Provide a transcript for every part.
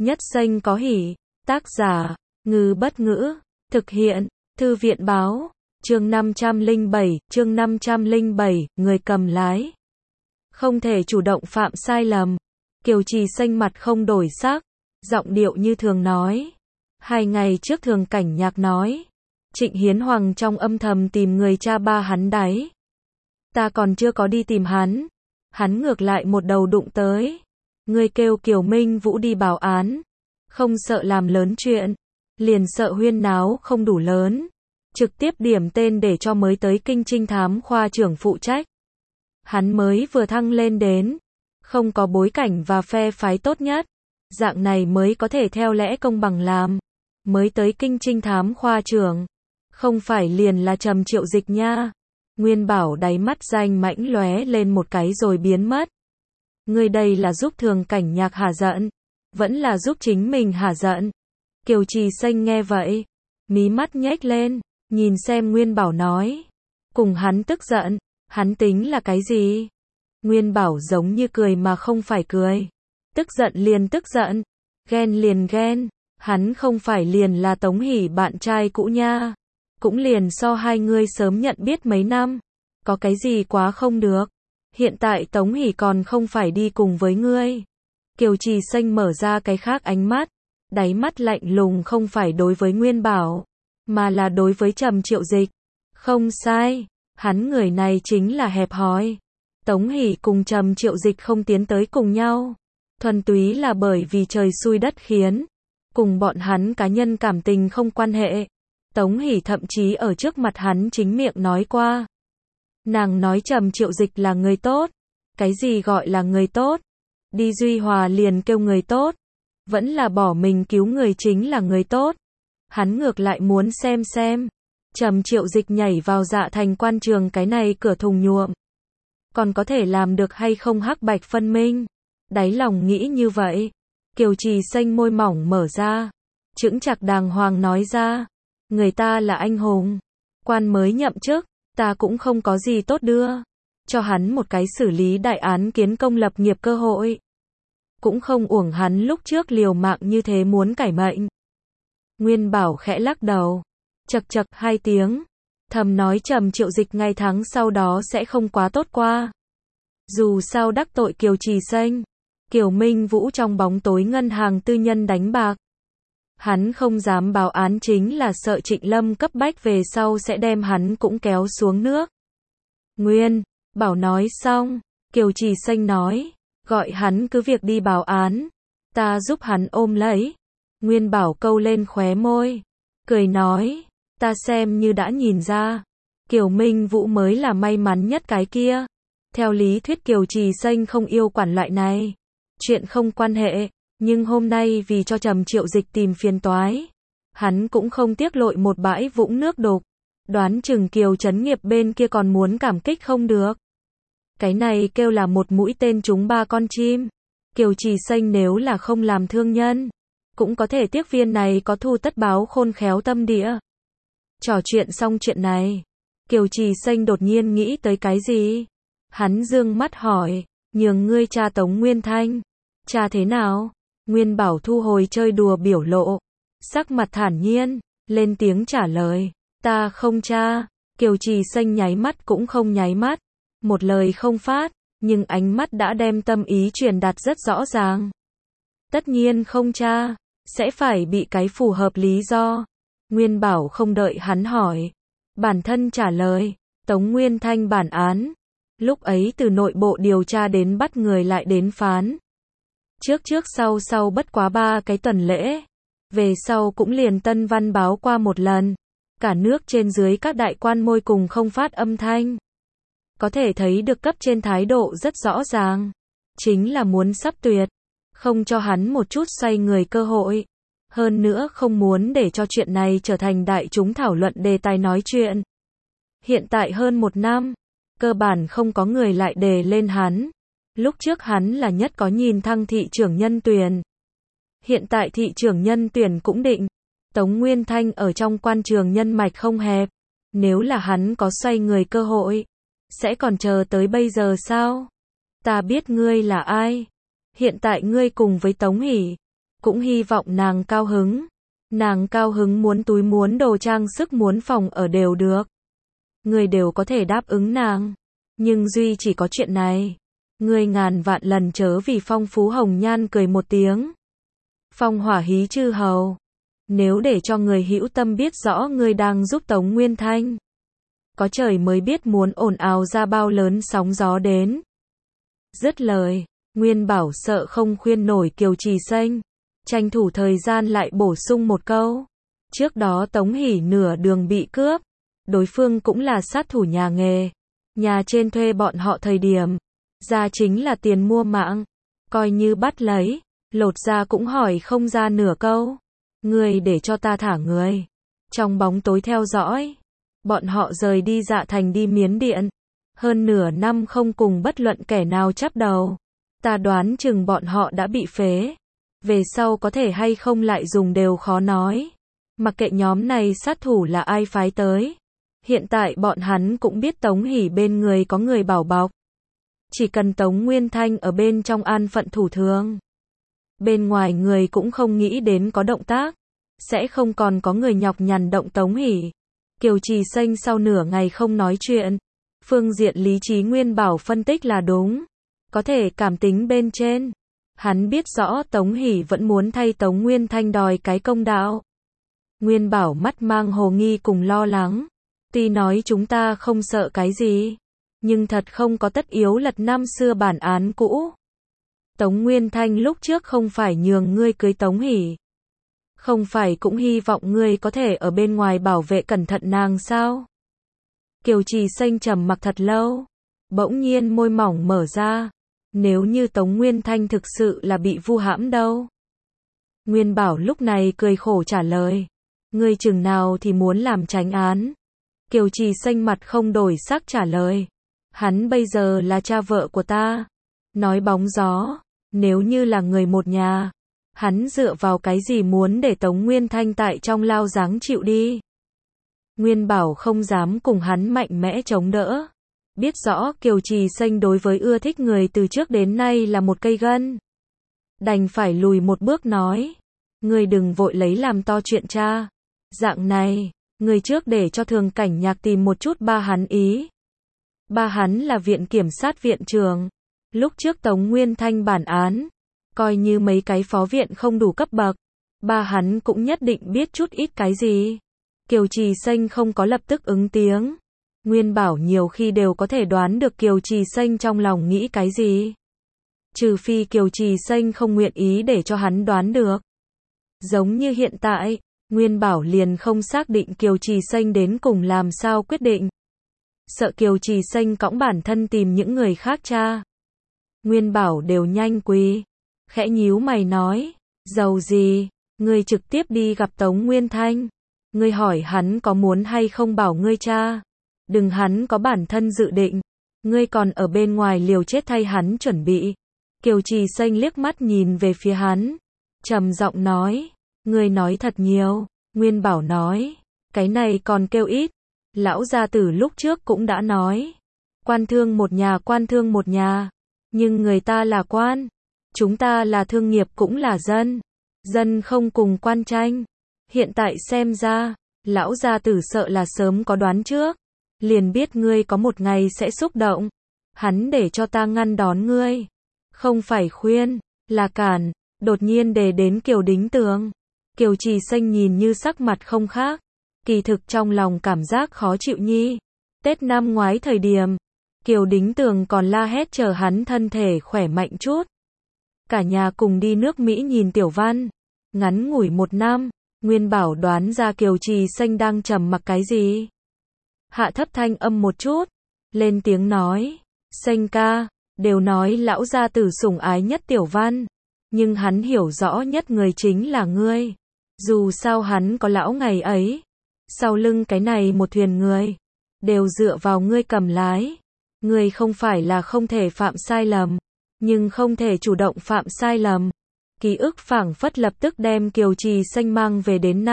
Nhất xanh có hỉ. Tác giả, Ngư Bất Ngữ. Thực hiện, Thư viện Báo. Chương 507, người cầm lái. Không thể chủ động phạm sai lầm. Kiều Trì xanh mặt không đổi sắc, giọng điệu như thường nói. 2 ngày trước Thường Cảnh Nhạc nói, Trịnh Hiến Hoàng trong âm thầm tìm người cha ba hắn đấy. Ta còn chưa có đi tìm hắn ngược lại một đầu đụng tới. Ngươi kêu Kiều Minh Vũ đi báo án, không sợ làm lớn chuyện, liền sợ huyên náo không đủ lớn, trực tiếp điểm tên để cho mới tới Kinh Trinh Thám khoa trưởng phụ trách. Hắn mới vừa thăng lên đến, không có bối cảnh và phe phái tốt nhất, dạng này mới có thể theo lẽ công bằng làm. Mới tới Kinh Trinh Thám khoa trưởng, không phải liền là Trầm Triệu Dịch nha. Nguyên Bảo đáy mắt danh mãnh lóe lên một cái rồi biến mất. Ngươi đây là giúp Thường Cảnh Nhạc hả giận, vẫn là giúp chính mình hả giận? Kiều Trì xanh nghe vậy, mí mắt nhếch lên, nhìn xem Nguyên Bảo nói, cùng hắn tức giận, hắn tính là cái gì? Nguyên Bảo giống như cười mà không phải cười, tức giận liền tức giận, ghen liền ghen, hắn không phải liền là Tống Hỷ bạn trai cũ nha, cũng liền so hai người sớm nhận biết mấy năm, có cái gì quá không được, hiện tại Tống Hỷ còn không phải đi cùng với ngươi. Kiều Trì xanh mở ra cái khác ánh mắt, đáy mắt lạnh lùng không phải đối với Nguyên Bảo, mà là đối với Trầm Triệu Dịch. Không sai, hắn người này chính là hẹp hòi. Tống Hỷ cùng Trầm Triệu Dịch không tiến tới cùng nhau, thuần túy là bởi vì trời xui đất khiến, cùng bọn hắn cá nhân cảm tình không quan hệ. Tống Hỷ thậm chí ở trước mặt hắn chính miệng nói qua. Nàng nói Trầm Triệu Dịch là người tốt. Cái gì gọi là người tốt? Đi Duy Hòa liền kêu người tốt, vẫn là bỏ mình cứu người chính là người tốt. Hắn ngược lại muốn xem Trầm Triệu Dịch nhảy vào Dạ Thành quan trường cái này cửa thùng nhuộm, còn có thể làm được hay không hắc bạch phân minh. Đáy lòng nghĩ như vậy, Kiều Trì xanh môi mỏng mở ra, chững chạc đàng hoàng nói ra, người ta là anh hùng, quan mới nhậm chức, ta cũng không có gì tốt đưa cho hắn một cái xử lý đại án kiến công lập nghiệp cơ hội. Cũng không uổng hắn lúc trước liều mạng như thế muốn cải mệnh. Nguyên Bảo khẽ lắc đầu, chậc chậc 2 tiếng, thầm nói Trầm Triệu Dịch ngày tháng sau đó sẽ không quá tốt qua. Dù sao đắc tội Kiều Trì xanh, Kiều Minh Vũ trong bóng tối ngân hàng tư nhân đánh bạc. Hắn không dám báo án chính là sợ Trịnh Lâm cấp bách về sau sẽ đem hắn cũng kéo xuống nước. Nguyên Bảo nói xong, Kiều Trì xanh nói, gọi hắn cứ việc đi báo án, ta giúp hắn ôm lấy. Nguyên Bảo câu lên khóe môi, cười nói, ta xem như đã nhìn ra, Kiều Minh Vũ mới là may mắn nhất cái kia. Theo lý thuyết Kiều Trì xanh không yêu quản loại này, chuyện không quan hệ, nhưng hôm nay vì cho Trầm Triệu Dịch tìm phiền toái, hắn cũng không tiếc lội một bãi vũng nước đục, đoán chừng Kiều Trấn Nghiệp bên kia còn muốn cảm kích không được. Cái này kêu là một mũi tên trúng 3 con chim. Kiều Trì xanh nếu là không làm thương nhân, cũng có thể tiếc viên này có thu tất báo khôn khéo tâm địa. Trò chuyện xong chuyện này, Kiều Trì xanh đột nhiên nghĩ tới cái gì? Hắn dương mắt hỏi, nhường ngươi cha Tống Nguyên Thanh, cha thế nào? Nguyên Bảo thu hồi chơi đùa biểu lộ, sắc mặt thản nhiên, lên tiếng trả lời, ta không cha. Kiều Trì xanh nháy mắt cũng không nháy mắt, một lời không phát, nhưng ánh mắt đã đem tâm ý truyền đạt rất rõ ràng. Tất nhiên không cha, sẽ phải bị cái phù hợp lý do. Nguyên Bảo không đợi hắn hỏi, bản thân trả lời, Tống Nguyên Thanh bản án, lúc ấy từ nội bộ điều tra đến bắt người lại đến phán. Trước sau bất quá 3 cái tuần lễ, về sau cũng liền tân văn báo qua một lần, cả nước trên dưới các đại quan môi cùng không phát âm thanh. Có thể thấy được cấp trên thái độ rất rõ ràng, chính là muốn sắp tuyệt, không cho hắn một chút xoay người cơ hội. Hơn nữa không muốn để cho chuyện này trở thành đại chúng thảo luận đề tài nói chuyện. Hiện tại hơn 1 năm, cơ bản không có người lại đề lên hắn. Lúc trước hắn là nhất có nhìn thăng thị trưởng nhân tuyển. Hiện tại thị trưởng nhân tuyển cũng định. Tống Nguyên Thanh ở trong quan trường nhân mạch không hẹp. Nếu là hắn có xoay người cơ hội, sẽ còn chờ tới bây giờ sao? Ta biết ngươi là ai. Hiện tại ngươi cùng với Tống Hỷ, cũng hy vọng nàng cao hứng. Nàng cao hứng muốn túi muốn đồ trang sức muốn phòng ở đều được. Người đều có thể đáp ứng nàng. Nhưng duy chỉ có chuyện này. Người ngàn vạn lần chớ vì Phong Phú Hồng Nhan cười một tiếng. Phong hỏa hí chư hầu. Nếu để cho người hữu tâm biết rõ ngươi đang giúp Tống Nguyên Thanh. Có trời mới biết muốn ồn ào ra bao lớn sóng gió đến. Dứt lời, Nguyên Bảo sợ không khuyên nổi Kiều Trì Xanh. Tranh thủ thời gian lại bổ sung một câu. Trước đó Tống Hỷ nửa đường bị cướp. Đối phương cũng là sát thủ nhà nghề. Nhà trên thuê bọn họ thời điểm. Ra chính là tiền mua mạng. Coi như bắt lấy. Lột ra cũng hỏi không ra nửa câu. Người để cho ta thả người. Trong bóng tối theo dõi. Bọn họ rời đi Dạ Thành đi Miến Điện. Hơn nửa năm không cùng bất luận kẻ nào chắp đầu. Ta đoán chừng bọn họ đã bị phế. Về sau có thể hay không lại dùng đều khó nói. Mặc kệ nhóm này sát thủ là ai phái tới. Hiện tại bọn hắn cũng biết Tống Hỷ bên người có người bảo bọc. Chỉ cần Tống Nguyên Thanh ở bên trong an phận thủ thường. Bên ngoài người cũng không nghĩ đến có động tác. Sẽ không còn có người nhọc nhằn động Tống Hỷ. Kiều Trì Xanh sau nửa ngày không nói chuyện. Phương diện lý trí Nguyên Bảo phân tích là đúng. Có thể cảm tính bên trên. Hắn biết rõ Tống Hỷ vẫn muốn thay Tống Nguyên Thanh đòi cái công đạo. Nguyên Bảo mắt mang hồ nghi cùng lo lắng. Tuy nói chúng ta không sợ cái gì. Nhưng thật không có tất yếu lật năm xưa bản án cũ. Tống Nguyên Thanh lúc trước không phải nhường ngươi cưới Tống Hỷ. Không phải cũng hy vọng ngươi có thể ở bên ngoài bảo vệ cẩn thận nàng sao? Kiều Trì Xanh trầm mặc thật lâu. Bỗng nhiên môi mỏng mở ra. Nếu như Tống Nguyên Thanh thực sự là bị vu hãm đâu? Nguyên Bảo lúc này cười khổ trả lời. Ngươi chừng nào thì muốn làm tránh án? Kiều Trì Xanh mặt không đổi sắc trả lời. Hắn bây giờ là cha vợ của ta. Nói bóng gió. Nếu như là người một nhà. Hắn dựa vào cái gì muốn để Tống Nguyên Thanh tại trong lao giáng chịu đi? Nguyên Bảo không dám cùng hắn mạnh mẽ chống đỡ. Biết rõ Kiều Trì Xanh đối với ưa thích người từ trước đến nay là một cây gân. Đành phải lùi một bước nói. Ngươi đừng vội lấy làm to chuyện cha. Dạng này, ngươi trước để cho Thường Cảnh Nhạc tìm một chút ba hắn ý. Ba hắn là viện kiểm sát viện trưởng. Lúc trước Tống Nguyên Thanh bản án. Coi như mấy cái phó viện không đủ cấp bậc. Ba hắn cũng nhất định biết chút ít cái gì. Kiều Trì Xanh không có lập tức ứng tiếng. Nguyên Bảo nhiều khi đều có thể đoán được Kiều Trì Xanh trong lòng nghĩ cái gì. Trừ phi Kiều Trì Xanh không nguyện ý để cho hắn đoán được. Giống như hiện tại, Nguyên Bảo liền không xác định Kiều Trì Xanh đến cùng làm sao quyết định. Sợ Kiều Trì Xanh cõng bản thân tìm những người khác cha. Nguyên Bảo đều nhanh quỳ. Khẽ nhíu mày nói. Giàu gì, ngươi trực tiếp đi gặp Tống Nguyên Thanh. Ngươi hỏi hắn có muốn hay không bảo ngươi cha. Đừng hắn có bản thân dự định. Ngươi còn ở bên ngoài liều chết thay hắn chuẩn bị. Kiều Trì Xanh liếc mắt nhìn về phía hắn. Trầm giọng nói. Ngươi nói thật nhiều. Nguyên Bảo nói. Cái này còn kêu ít. Lão gia tử lúc trước cũng đã nói. Quan thương một nhà quan thương một nhà. Nhưng người ta là quan. Chúng ta là thương nghiệp cũng là dân. Dân không cùng quan tranh. Hiện tại xem ra. Lão gia tử sợ là sớm có đoán trước. Liền biết ngươi có một ngày sẽ xúc động. Hắn để cho ta ngăn đón ngươi. Không phải khuyên, là cản. Đột nhiên đề đến Kiều Đính Tường. Kiều Trì Xanh nhìn như sắc mặt không khác. Kỳ thực trong lòng cảm giác khó chịu nhi. Tết năm ngoái thời điểm. Kiều Đính Tường còn la hét chờ hắn thân thể khỏe mạnh chút. Cả nhà cùng đi nước Mỹ nhìn Tiểu Văn. Ngắn ngủi một năm. Nguyên Bảo đoán ra Kiều Trì Xanh đang trầm mặc cái gì. Hạ thấp thanh âm một chút. Lên tiếng nói. Xanh ca. Đều nói lão gia tử sủng ái nhất Tiểu Văn. Nhưng hắn hiểu rõ nhất người chính là ngươi. Dù sao hắn có lão ngày ấy. Sau lưng cái này một thuyền người. Đều dựa vào ngươi cầm lái. Ngươi không phải là không thể phạm sai lầm. Nhưng không thể chủ động phạm sai lầm. Ký ức phảng phất lập tức đem Kiều Trì Xanh mang về đến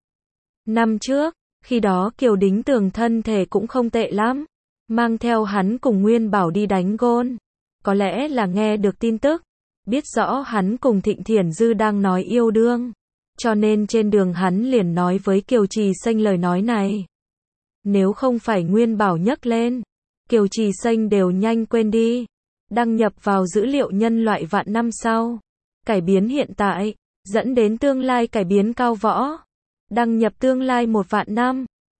năm trước. Khi đó Kiều Đính Tường thân thể cũng không tệ lắm. Mang theo hắn cùng Nguyên Bảo đi đánh gôn. Có lẽ là nghe được tin tức. biết rõ hắn cùng Thịnh Thiển Dư đang nói yêu đương, cho nên trên đường hắn liền nói với Kiều Trì Xanh lời nói này. Nếu không phải Nguyên Bảo nhắc lên, Kiều Trì Xanh đều nhanh quên đi. Đăng nhập vào dữ liệu nhân loại vạn năm sau, cải biến hiện tại, dẫn đến tương lai cải biến cao võ. Đăng nhập tương lai 1 vạn năm.